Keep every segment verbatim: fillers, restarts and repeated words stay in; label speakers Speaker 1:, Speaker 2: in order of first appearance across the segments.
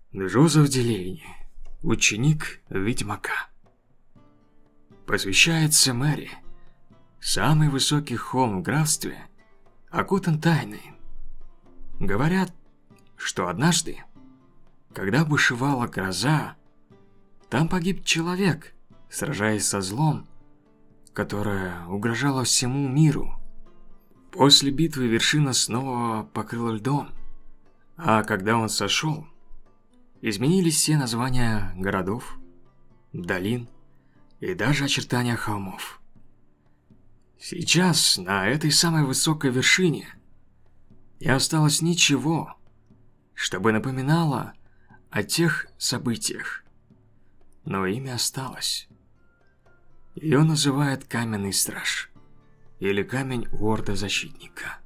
Speaker 1: Джозеф Делейни, ученик ведьмака. Посвящается Мэри. Самый высокий холм в графстве окутан тайной. Говорят, что однажды, когда бушевала гроза, там погиб человек, сражаясь со злом, которое угрожало всему миру. После битвы вершина снова покрыла льдом, а когда он сошел, изменились все названия городов, долин и даже очертания холмов. Сейчас на этой самой высокой вершине не осталось ничего, чтобы напоминало о тех событиях, но имя осталось. Ее называют Каменный Страж или Камень Уорда-Защитника.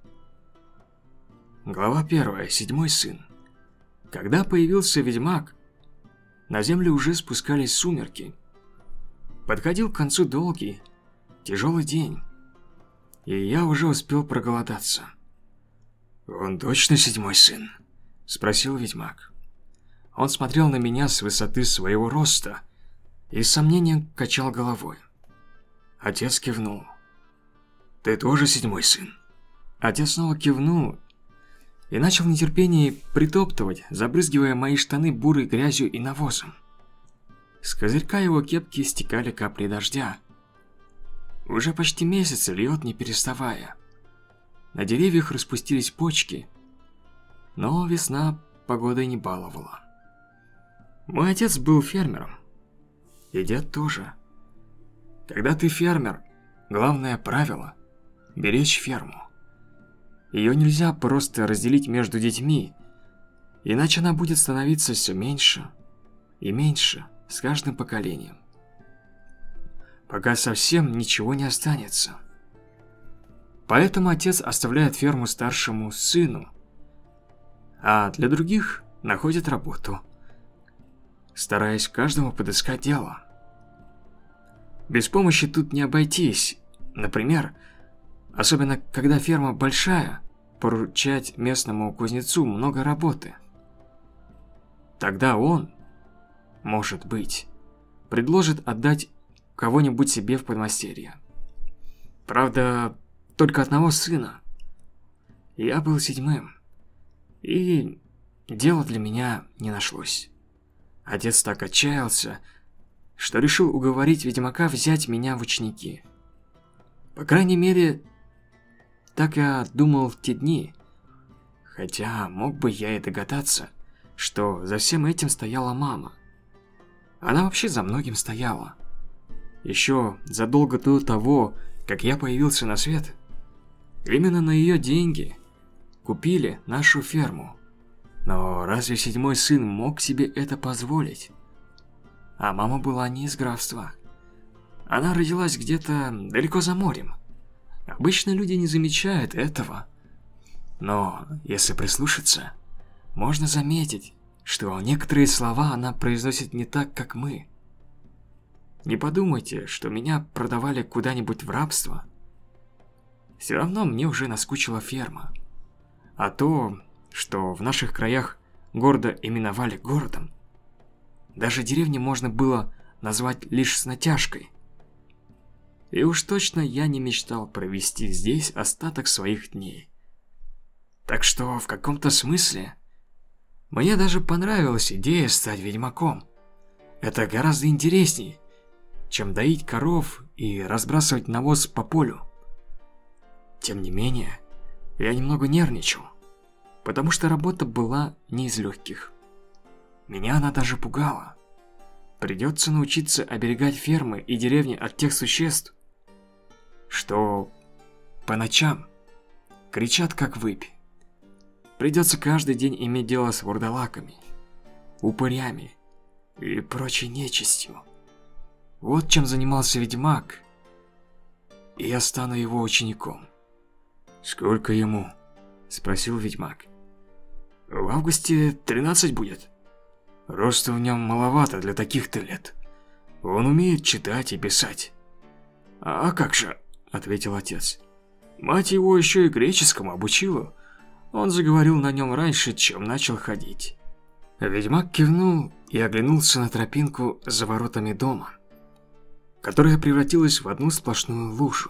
Speaker 1: Глава первая. Седьмой сын. Когда появился ведьмак, на землю уже спускались сумерки. Подходил к концу долгий, тяжелый день, и я уже успел проголодаться. «Он точно седьмой сын?» – спросил ведьмак. Он смотрел на меня с высоты своего роста и с сомнением качал головой. Отец кивнул. «Ты тоже седьмой сын?» Отец снова кивнул и начал в нетерпении притоптывать, забрызгивая мои штаны бурой грязью и навозом. С козырька его кепки стекали капли дождя. Уже почти месяц льет, не переставая. На деревьях распустились почки, но весна погодой не баловала. Мой отец был фермером, и дед тоже. Когда ты фермер, главное правило – беречь ферму. Ее нельзя просто разделить между детьми, иначе она будет становиться все меньше и меньше с каждым поколением, пока совсем ничего не останется. Поэтому отец оставляет ферму старшему сыну, а для других находит работу, стараясь каждому подыскать дело. Без помощи тут не обойтись. Например, особенно когда ферма большая, поручать местному кузнецу много работы. Тогда он, может быть, предложит отдать кого-нибудь себе в подмастерье. Правда, только одного сына. Я был седьмым, и дела для меня не нашлось. Отец так отчаялся, что решил уговорить ведьмака взять меня в ученики. По крайней мере, так я думал в те дни, хотя мог бы я и догадаться, что за всем этим стояла мама. Она вообще за многим стояла. Еще задолго до того, как я появился на свет, именно на ее деньги купили нашу ферму. Но разве седьмой сын мог себе это позволить? А мама была не из графства. Она родилась где-то далеко за морем. Обычно люди не замечают этого. Но если прислушаться, можно заметить, что некоторые слова она произносит не так, как мы. Не подумайте, что меня продавали куда-нибудь в рабство. Все равно мне уже наскучила ферма. А то, что в наших краях гордо именовали городом, даже деревни можно было назвать лишь с натяжкой. И уж точно я не мечтал провести здесь остаток своих дней. Так что в каком-то смысле мне даже понравилась идея стать ведьмаком. Это гораздо интересней, чем доить коров и разбрасывать навоз по полю. Тем не менее, я немного нервничал, потому что работа была не из легких. Меня она даже пугала. Придется научиться оберегать фермы и деревни от тех существ, что по ночам кричат как выпь. Придется каждый день иметь дело с вурдалаками, упырями и прочей нечистью. Вот чем занимался ведьмак, и я стану его учеником. «Сколько ему?» – спросил ведьмак. «В августе тринадцать будет. Роста в нем маловато для таких-то лет. Он умеет читать и писать». «А как же?» – ответил отец. «Мать его еще и греческому обучила. Он заговорил на нем раньше, чем начал ходить». Ведьмак кивнул и оглянулся на тропинку за воротами дома, которая превратилась в одну сплошную лужу.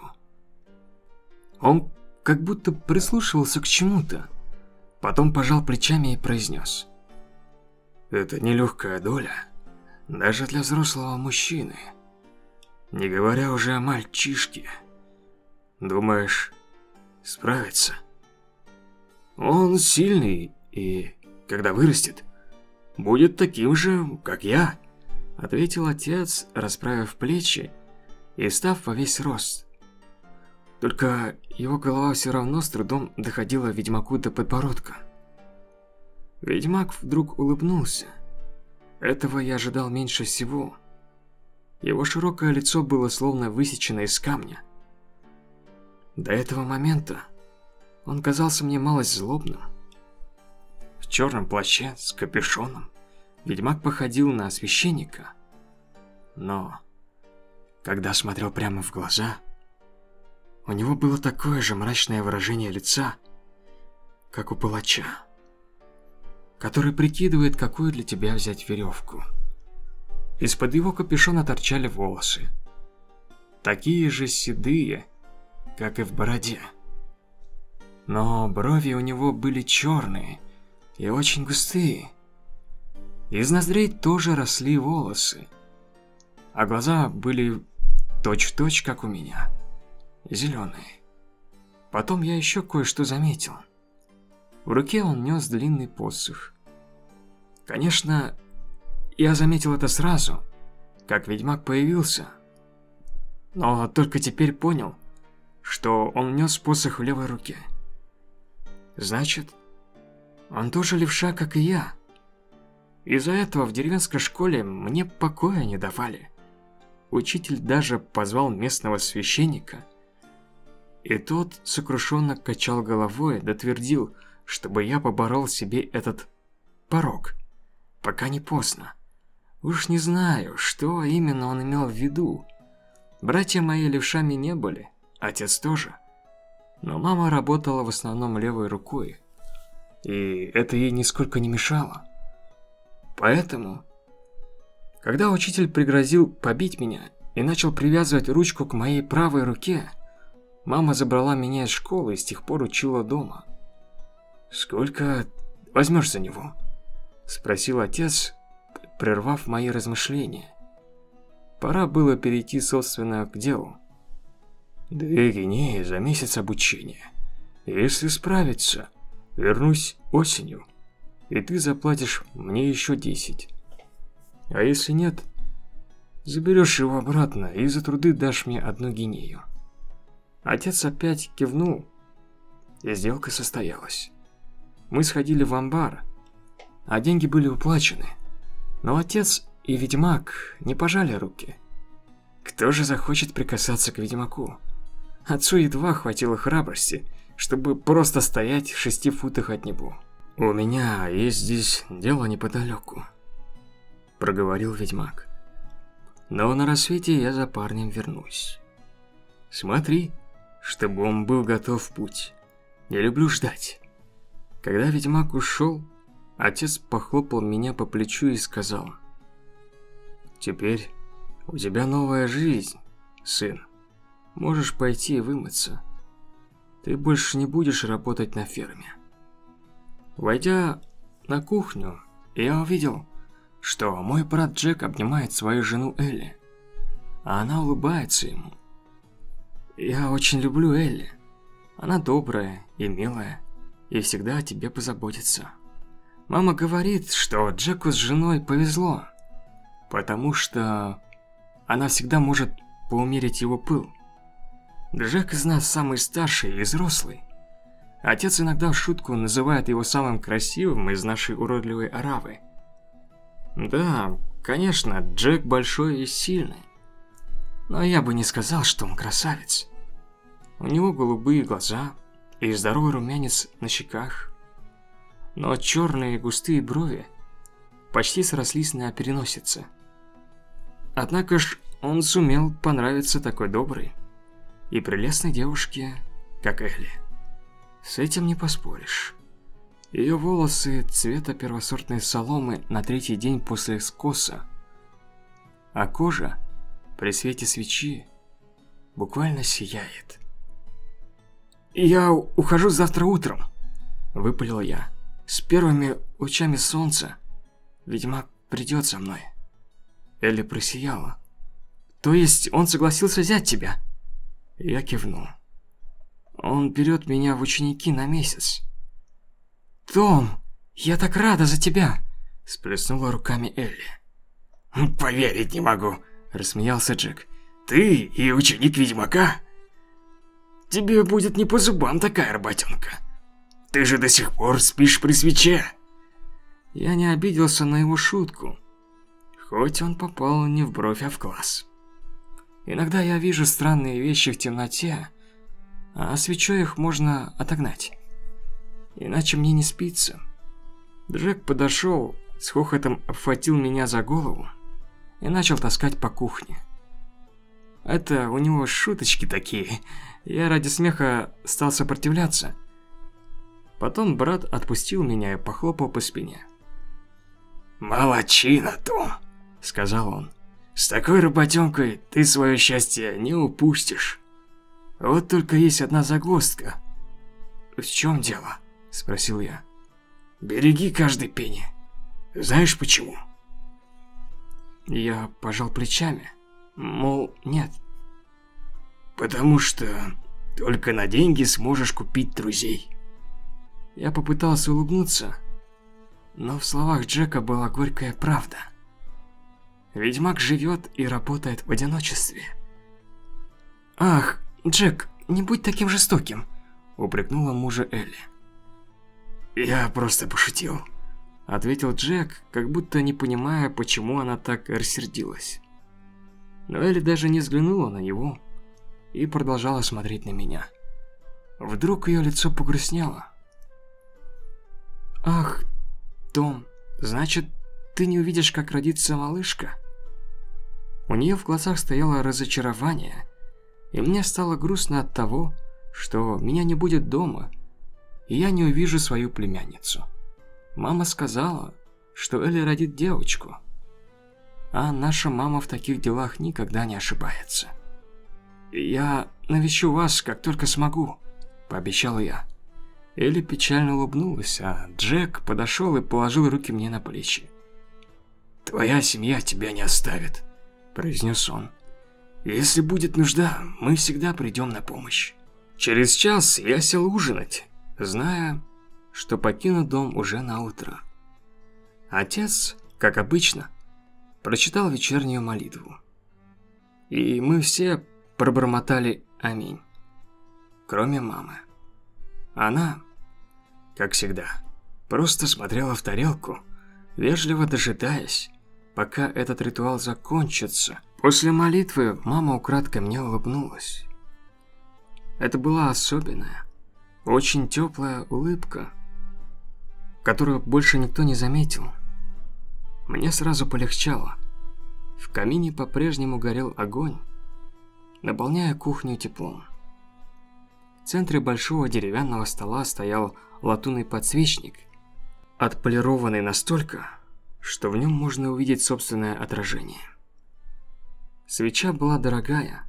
Speaker 1: Он как будто прислушивался к чему-то, потом пожал плечами и произнес: «Это нелегкая доля, даже для взрослого мужчины, не говоря уже о мальчишке. Думаешь, справится? Он сильный и, когда вырастет, будет таким же, как я», — ответил отец, расправив плечи и став во весь рост. Только его голова все равно с трудом доходила ведьмаку до подбородка. Ведьмак вдруг улыбнулся. Этого я ожидал меньше всего. Его широкое лицо было словно высечено из камня. До этого момента он казался мне малость злобным. В черном плаще с капюшоном ведьмак походил на священника. Но когда смотрел прямо в глаза, у него было такое же мрачное выражение лица, как у палача, который прикидывает, какую для тебя взять веревку. Из-под его капюшона торчали волосы, такие же седые, как и в бороде. Но брови у него были черные и очень густые. Из ноздрей тоже росли волосы, а глаза были точь-в-точь, как у меня, зеленые. Потом я еще кое-что заметил. В руке он нес длинный посох. Конечно, я заметил это сразу, как ведьмак появился, но только теперь понял, что он нес посох в левой руке. Значит, он тоже левша, как и я. Из-за этого в деревенской школе мне покоя не давали. Учитель даже позвал местного священника, и тот сокрушенно качал головой, да твердил, чтобы я поборол себе этот порок, пока не поздно. Уж не знаю, что именно он имел в виду. Братья мои левшами не были, отец тоже. Но мама работала в основном левой рукой, и это ей нисколько не мешало. Поэтому, когда учитель пригрозил побить меня и начал привязывать ручку к моей правой руке, мама забрала меня из школы и с тех пор учила дома. «Сколько возьмешь за него?» – спросил отец, прервав мои размышления. Пора было перейти, собственно, к делу. «Две гинеи за месяц обучения. Если справиться, вернусь осенью, и ты заплатишь мне еще десять. А если нет, заберешь его обратно и за труды дашь мне одну гинею». Отец опять кивнул, и сделка состоялась. Мы сходили в амбар, а деньги были уплачены. Но отец и ведьмак не пожали руки. Кто же захочет прикасаться к ведьмаку? Отцу едва хватило храбрости, чтобы просто стоять в шести футах от него. «У меня есть здесь дело неподалеку», – проговорил ведьмак. «Но на рассвете я за парнем вернусь. Смотри, чтобы он был готов в путь. Не люблю ждать». Когда ведьмак ушел, отец похлопал меня по плечу и сказал: «Теперь у тебя новая жизнь, сын. Можешь пойти и вымыться. Ты больше не будешь работать на ферме». Войдя на кухню, я увидел, что мой брат Джек обнимает свою жену Элли, а она улыбается ему. Я очень люблю Элли. Она добрая и милая, и всегда о тебе позаботится. Мама говорит, что Джеку с женой повезло, потому что она всегда может поумерить его пыл. Джек из нас самый старший и взрослый. Отец иногда в шутку называет его самым красивым из нашей уродливой оравы. Да, конечно, Джек большой и сильный, но я бы не сказал, что он красавец. У него голубые глаза и здоровый румянец на щеках, но черные густые брови почти срослись на переносице. Однако ж он сумел понравиться такой доброй и прелестной девушке, как Элли. С этим не поспоришь. Ее волосы цвета первосортной соломы на третий день после скоса, а кожа при свете свечи буквально сияет. «Я ухожу завтра утром», – выпалил я. «С первыми лучами солнца ведьмак придет за мной». Элли просияла. «То есть он согласился взять тебя?» Я кивнул. «Он берет меня в ученики на месяц». «Том, я так рада за тебя!» – сплеснула руками Элли.
Speaker 2: «Поверить не могу», – рассмеялся Джек. «Ты и ученик ведьмака? Тебе будет не по зубам такая работенка. Ты же до сих пор спишь при свече».
Speaker 1: Я не обиделся на его шутку, хоть он попал не в бровь, а в глаз. Иногда я вижу странные вещи в темноте, а свечой их можно отогнать. Иначе мне не спится. Джек подошел, с хохотом обхватил меня за голову и начал таскать по кухне. Это у него шуточки такие. Я ради смеха стал сопротивляться. Потом брат отпустил меня и похлопал по спине.
Speaker 2: «Молодчина, Том», — сказал он. «С такой работенкой ты свое счастье не упустишь. Вот только есть одна загвоздка».
Speaker 1: «В чем дело?» — спросил я.
Speaker 2: «Береги каждый пенни. Знаешь почему?»
Speaker 1: Я пожал плечами. Мол, нет.
Speaker 2: «Потому что только на деньги сможешь купить друзей».
Speaker 1: Я попытался улыбнуться, но в словах Джека была горькая правда. Ведьмак живет и работает в одиночестве. «Ах, Джек, не будь таким жестоким», — упрекнула мужа Элли.
Speaker 2: «Я просто пошутил»,
Speaker 1: — ответил Джек, как будто не понимая, почему она так рассердилась. Но Элли даже не взглянула на него и продолжала смотреть на меня. Вдруг ее лицо погрустнело. «Ах, Том, значит, ты не увидишь, как родится малышка?» У нее в глазах стояло разочарование, и мне стало грустно от того, что меня не будет дома, и я не увижу свою племянницу. Мама сказала, что Элли родит девочку, а наша мама в таких делах никогда не ошибается. «Я навещу вас, как только смогу», – пообещал я. Элли печально улыбнулась, а Джек подошел и положил руки мне на плечи.
Speaker 2: «Твоя семья тебя не оставит», – произнес он. «Если будет нужда, мы всегда придем на помощь».
Speaker 1: Через час я сел ужинать, зная, что покину дом уже на утро. Отец, как обычно, прочитал вечернюю молитву. И мы все пробормотали «Аминь», кроме мамы. Она, как всегда, просто смотрела в тарелку, вежливо дожидаясь, пока этот ритуал закончится. После молитвы мама украдкой мне улыбнулась. Это была особенная, очень теплая улыбка, которую больше никто не заметил. Мне сразу полегчало. В камине по-прежнему горел огонь, наполняя кухню теплом. В центре большого деревянного стола стоял латунный подсвечник, отполированный настолько, что в нем можно увидеть собственное отражение. Свеча была дорогая,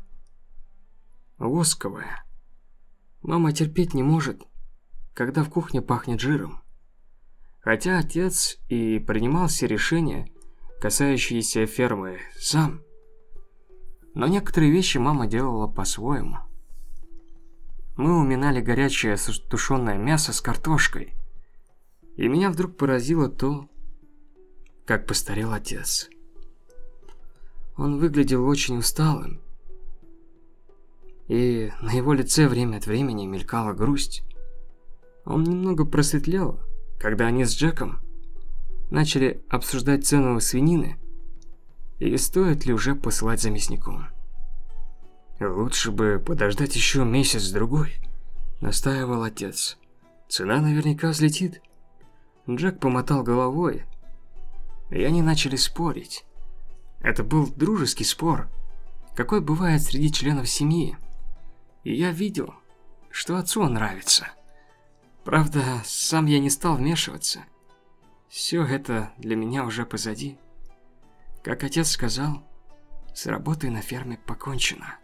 Speaker 1: восковая. Мама терпеть не может, когда в кухне пахнет жиром. Хотя отец и принимал все решения, касающиеся фермы, сам. Но некоторые вещи мама делала по-своему. Мы уминали горячее тушеное мясо с картошкой, и меня вдруг поразило то, как постарел отец. Он выглядел очень усталым, и на его лице время от времени мелькала грусть. Он немного просветлел, когда они с Джеком начали обсуждать цену свинины и стоит ли уже посылать за мясником. «Лучше бы подождать еще месяц-другой», – настаивал отец. «Цена наверняка взлетит». Джек помотал головой, и они начали спорить. Это был дружеский спор, какой бывает среди членов семьи. И я видел, что отцу он нравится. Правда, сам я не стал вмешиваться. Все это для меня уже позади. Как отец сказал, с работой на ферме покончено.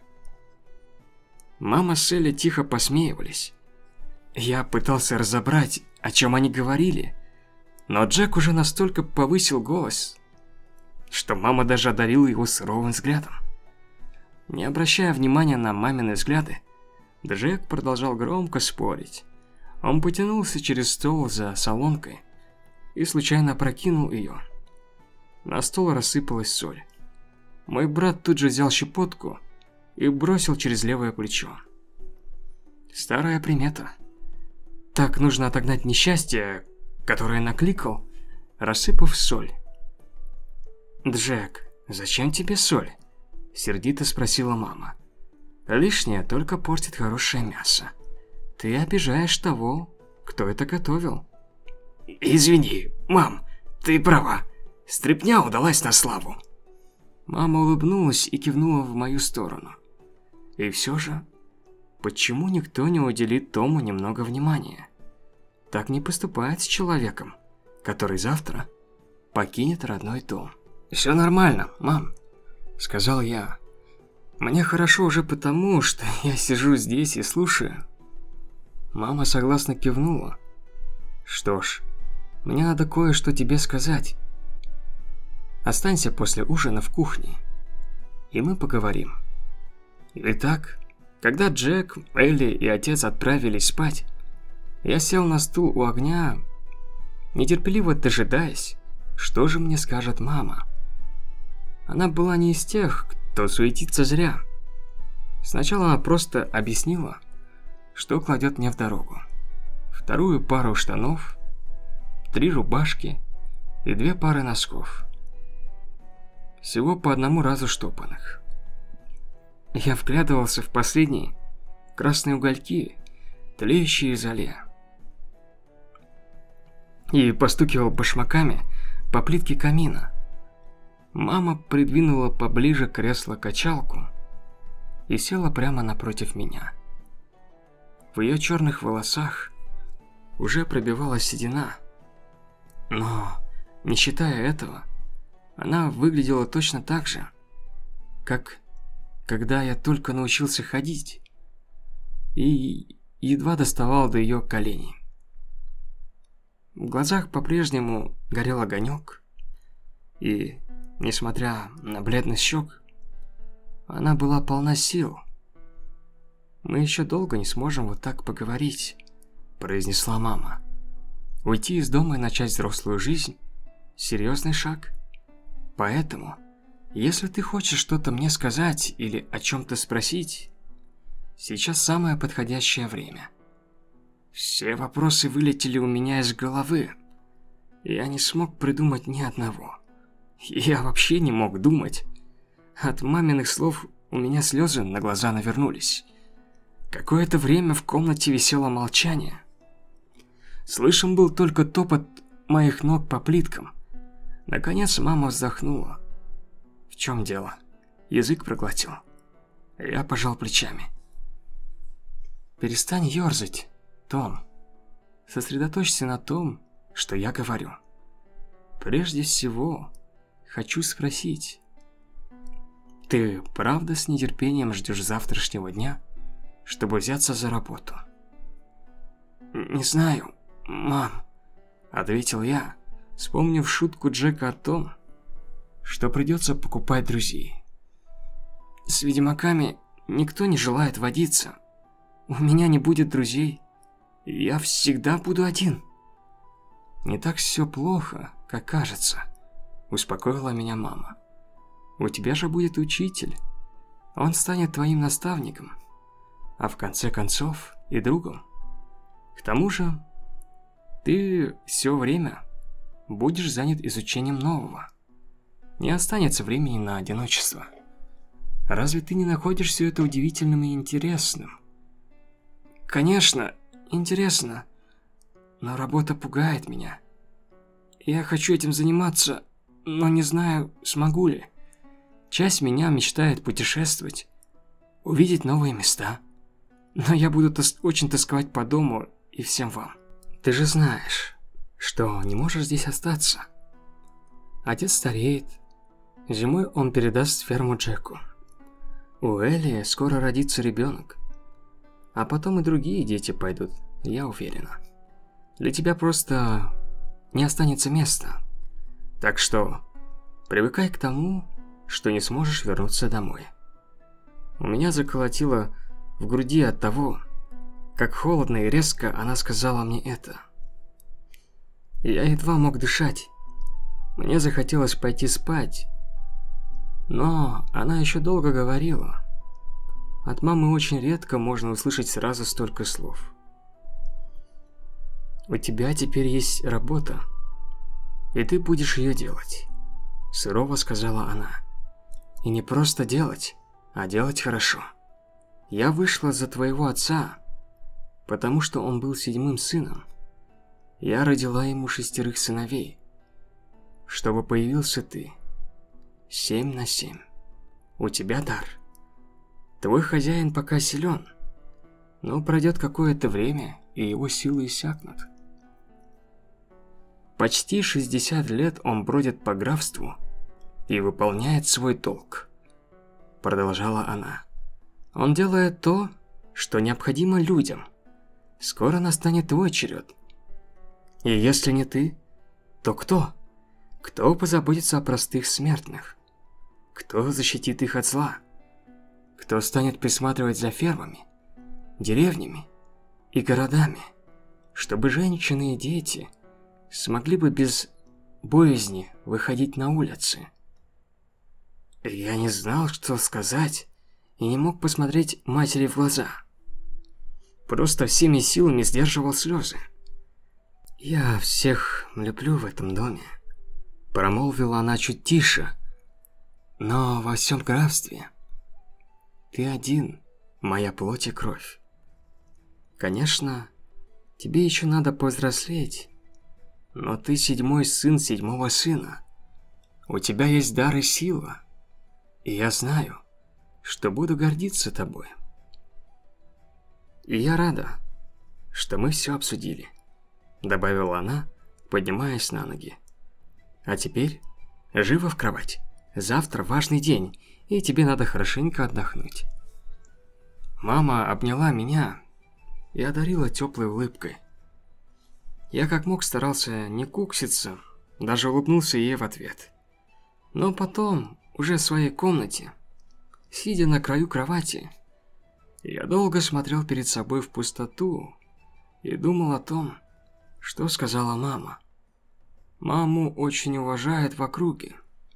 Speaker 1: Мама с Элли тихо посмеивались. Я пытался разобрать, о чем они говорили, но Джек уже настолько повысил голос, что мама даже одарила его суровым взглядом. Не обращая внимания на мамины взгляды, Джек продолжал громко спорить. Он потянулся через стол за солонкой и случайно опрокинул ее. На стол рассыпалась соль. Мой брат тут же взял щепотку и бросил через левое плечо. Старая примета. Так нужно отогнать несчастье, которое накликал, рассыпав соль. «Джек, зачем тебе соль?» – сердито спросила мама. «Лишнее только портит хорошее мясо. Ты обижаешь того, кто это готовил».
Speaker 2: «Извини, мам, ты права. Стряпня удалась на славу».
Speaker 1: Мама улыбнулась и кивнула в мою сторону. И все же, почему никто не уделит Тому немного внимания? Так не поступает с человеком, который завтра покинет родной дом. «Все нормально, мам», — сказал я. «Мне хорошо уже потому, что я сижу здесь и слушаю». Мама согласно кивнула. «Что ж, мне надо кое-что тебе сказать. Останься после ужина в кухне, и мы поговорим». Итак, когда Джек, Элли и отец отправились спать, я сел на стул у огня, нетерпеливо дожидаясь, что же мне скажет мама. Она была не из тех, кто суетится зря. Сначала она просто объяснила, что кладет мне в дорогу. Вторую пару штанов, три рубашки и две пары носков. Всего по одному разу штопанных. Я вглядывался в последние красные угольки, тлеющие в золе, и постукивал башмаками по плитке камина. Мама придвинула поближе кресло-качалку и села прямо напротив меня. В ее черных волосах уже пробивалась седина, но, не считая этого, она выглядела точно так же, как когда я только научился ходить и едва доставал до ее коленей. В глазах по-прежнему горел огонек, и, несмотря на бледность щек, она была полна сил. «Мы еще долго не сможем вот так поговорить», – произнесла мама. «Уйти из дома и начать взрослую жизнь – серьезный шаг. Поэтому, если ты хочешь что-то мне сказать или о чем-то спросить, сейчас самое подходящее время». Все вопросы вылетели у меня из головы. Я не смог придумать ни одного. Я вообще не мог думать. От маминых слов у меня слезы на глаза навернулись. Какое-то время в комнате висело молчание. Слышен был только топот моих ног по плиткам. Наконец мама вздохнула. В чем дело? Язык проглотил. Я пожал плечами. Перестань ерзать, Том. Сосредоточься на том, что я говорю. Прежде всего, хочу спросить. Ты правда с нетерпением ждешь завтрашнего дня, чтобы взяться за работу? Не знаю, мам, ответил я, вспомнив шутку Джека о том, что придется покупать друзей. С ведьмаками никто не желает водиться. У меня не будет друзей. Я всегда буду один. Не так все плохо, как кажется, успокоила меня мама. У тебя же будет учитель. Он станет твоим наставником, а в конце концов и другом. К тому же, ты все время будешь занят изучением нового. Не останется времени на одиночество. Разве ты не находишь все это удивительным и интересным? Конечно, интересно, но работа пугает меня. Я хочу этим заниматься, но не знаю, смогу ли. Часть меня мечтает путешествовать, увидеть новые места. Но я буду тос- очень тосковать по дому и всем вам. Ты же знаешь, что не можешь здесь остаться. Отец стареет. Зимой он передаст ферму Джеку. У Элли скоро родится ребенок. А потом и другие дети пойдут, я уверена. Для тебя просто не останется места. Так что привыкай к тому, что не сможешь вернуться домой. У меня заколотило в груди от того, как холодно и резко она сказала мне это. Я едва мог дышать. Мне захотелось пойти спать, но она еще долго говорила. От мамы очень редко можно услышать сразу столько слов. У тебя теперь есть работа, и ты будешь ее делать, сурово сказала она. И не просто делать, а делать хорошо. Я вышла за твоего отца, потому что он был седьмым сыном. Я родила ему шестерых сыновей, чтобы появился ты. Семь на семь. У тебя дар. Твой хозяин пока силен, но пройдет какое-то время, и его силы иссякнут. Почти шестьдесят лет он бродит по графству и выполняет свой долг, продолжала она. Он делает то, что необходимо людям. Скоро настанет твой черед. И если не ты, то кто? Кто позаботится о простых смертных? Кто защитит их от зла? Кто станет присматривать за фермами, деревнями и городами, чтобы женщины и дети смогли бы без боязни выходить на улицы? Я не знал, что сказать, и не мог посмотреть матери в глаза. Просто всеми силами сдерживал слезы. «Я всех люблю в этом доме», – промолвила она чуть тише, – «но во всем графстве ты один, моя плоть и кровь. Конечно, тебе еще надо повзрослеть, но ты седьмой сын седьмого сына. У тебя есть дар и сила, и я знаю, что буду гордиться тобой. И я рада, что мы все обсудили», – добавила она, поднимаясь на ноги. «А теперь живо в кровать. Завтра важный день, и тебе надо хорошенько отдохнуть». Мама обняла меня и одарила теплой улыбкой. Я как мог старался не кукситься, даже улыбнулся ей в ответ. Но потом, уже в своей комнате, сидя на краю кровати, я долго смотрел перед собой в пустоту и думал о том, что сказала мама. Маму очень уважают в округе.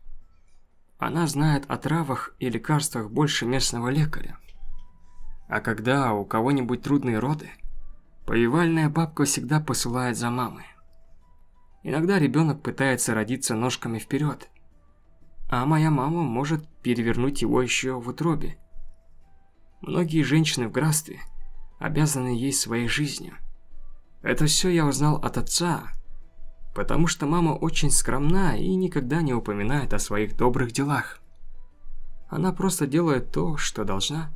Speaker 1: Она знает о травах и лекарствах больше местного лекаря. А когда у кого-нибудь трудные роды, повивальная бабка всегда посылает за мамой. Иногда ребенок пытается родиться ножками вперед, а моя мама может перевернуть его еще в утробе. Многие женщины в графстве обязаны ей своей жизнью. Это все я узнал от отца, потому что мама очень скромна и никогда не упоминает о своих добрых делах. Она просто делает то, что должна.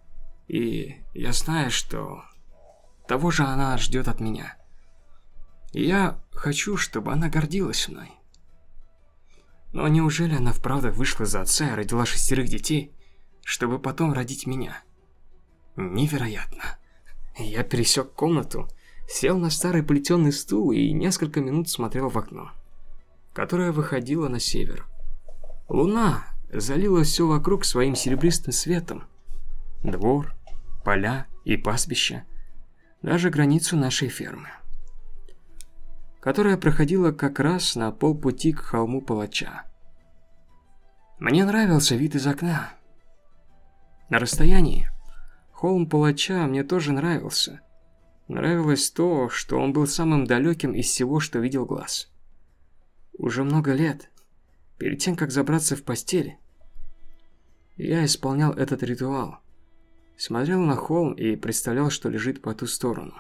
Speaker 1: И я знаю, что того же она ждет от меня. И я хочу, чтобы она гордилась мной. Но неужели она вправду вышла за отца и родила шестерых детей, чтобы потом родить меня? Невероятно. Я пересек комнату, сел на старый плетеный стул и несколько минут смотрел в окно, которое выходило на север. Луна залила все вокруг своим серебристым светом. Двор, поля и пастбища, даже границу нашей фермы, которая проходила как раз на полпути к холму Палача. Мне нравился вид из окна. На расстоянии холм Палача мне тоже нравился. Нравилось то, что он был самым далеким из всего, что видел глаз. Уже много лет, перед тем, как забраться в постель, я исполнял этот ритуал. Смотрел на холм и представлял, что лежит по ту сторону.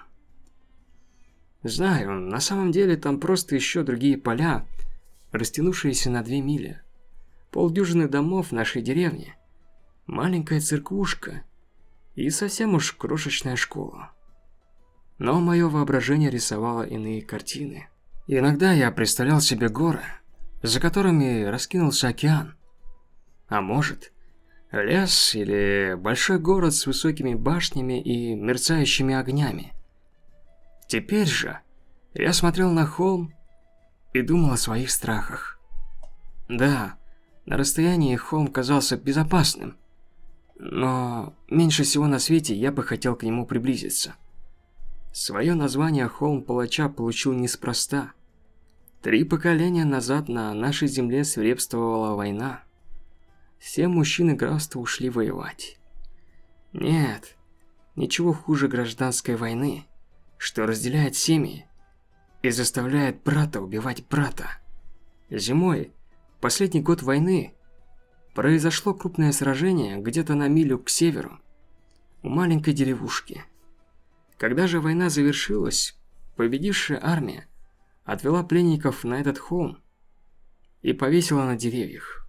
Speaker 1: Знаю, на самом деле там просто еще другие поля, растянувшиеся на две мили. Полдюжины домов в нашей деревне, маленькая церквушка и совсем уж крошечная школа. Но мое воображение рисовало иные картины. Иногда я представлял себе горы, за которыми раскинулся океан. А может, лес или большой город с высокими башнями и мерцающими огнями. Теперь же я смотрел на холм и думал о своих страхах. Да, на расстоянии холм казался безопасным, но меньше всего на свете я бы хотел к нему приблизиться. Свое название холм палача получил неспроста. Три поколения назад на нашей земле свирепствовала война. Все мужчины графства ушли воевать. Нет, ничего хуже гражданской войны, что разделяет семьи и заставляет брата убивать брата. Зимой, последний год войны, произошло крупное сражение где-то на милю к северу, у маленькой деревушки. Когда же война завершилась, победившая армия отвела пленников на этот холм и повесила на деревьях.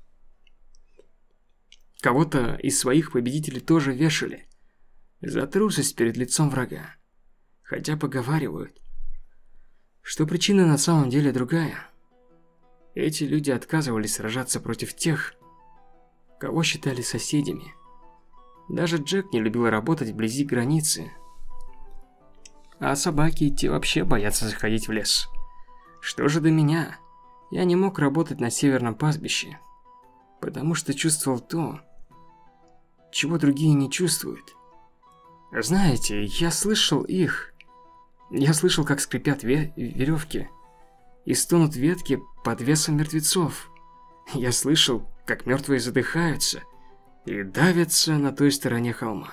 Speaker 1: Кого-то из своих победителей тоже вешали за трусость перед лицом врага. Хотя поговаривают, что причина на самом деле другая. Эти люди отказывались сражаться против тех, кого считали соседями. Даже Джек не любил работать вблизи границы. А собаки те вообще боятся заходить в лес. Что же до меня? Я не мог работать на северном пастбище, потому что чувствовал то, чего другие не чувствуют. Знаете, я слышал их. Я слышал, как скрипят ве веревки и стонут ветки под весом мертвецов. Я слышал, как мертвые задыхаются и давятся на той стороне холма.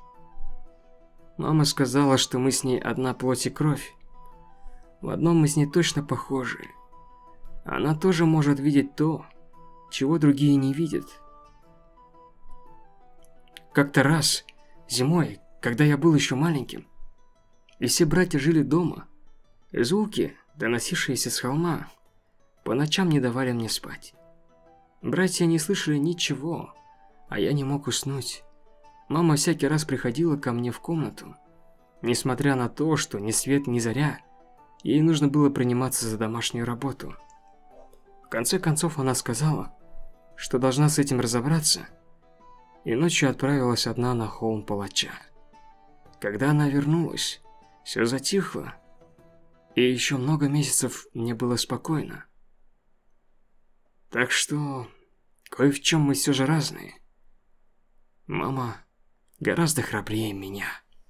Speaker 1: Мама сказала, что мы с ней одна плоть и кровь. В одном мы с ней точно похожи. Она тоже может видеть то, чего другие не видят. Как-то раз, зимой, когда я был еще маленьким, и все братья жили дома, звуки, доносившиеся с холма, по ночам не давали мне спать. Братья не слышали ничего, а я не мог уснуть. Мама всякий раз приходила ко мне в комнату. Несмотря на то, что ни свет, ни заря, ей нужно было приниматься за домашнюю работу. В конце концов она сказала, что должна с этим разобраться, и ночью отправилась одна на холм палача. Когда она вернулась, все затихло, и еще много месяцев мне было спокойно. Так что кое в чем мы все же разные. Мама гораздо храбрее меня.